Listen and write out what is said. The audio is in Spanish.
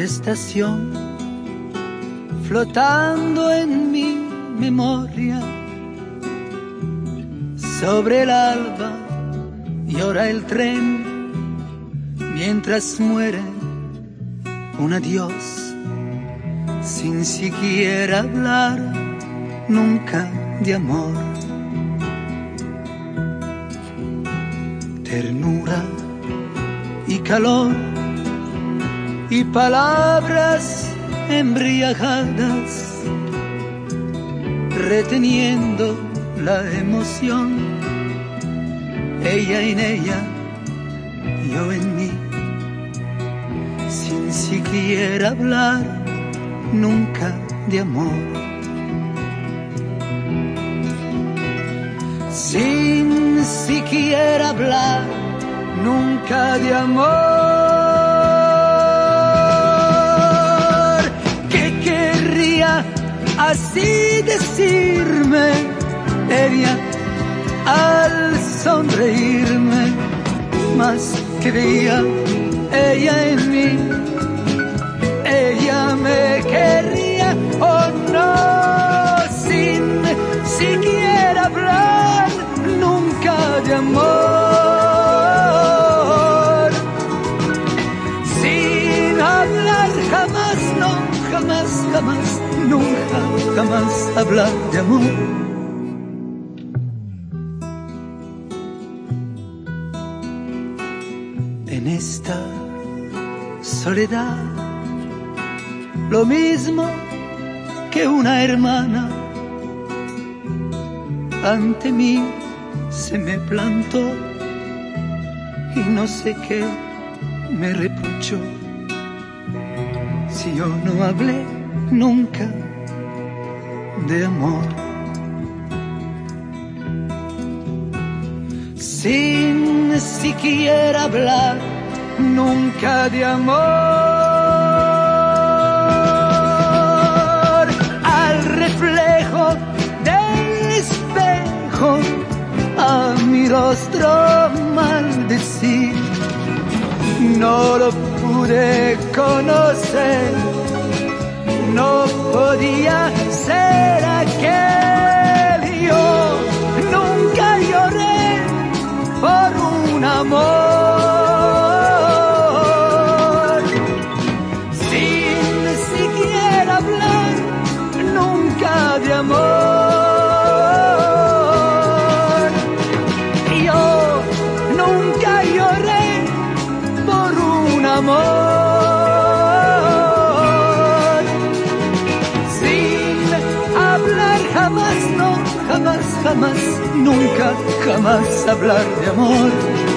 estación, flotando en mi memoria. Sobre el alba llora el tren, mientras muere un adiós, sin siquiera hablar nunca de amor. Ternura y calor y palabras embriagadas, reteniendo la emoción, ella en ella, yo en mí, sin siquiera hablar nunca de amor. Sin siquiera hablar nunca de amor. ¿Qué querría así decirme ella al sonreírme? Más que veía ella en mí, ella me quería o no, sin siquiera hablar nunca de amor. Sin hablar jamás, no, jamás, jamás, nunca, jamás hablar de amor. En esta soledad, lo mismo que una hermana, ante mí se me plantó y no sé qué me reprochó. Si yo no hablé nunca de amor. Sin siquiera hablar nunca de amor. Al reflejo del espejo, a mi rostro maldecir. No lo pude conocer, no podía ser aquel. Yo nunca lloré por un amor, sin siquiera hablar nunca de amor. Yo nunca lloré por un amor, sin hablar jamás, no, jamás, jamás, nunca, jamás hablar de amor.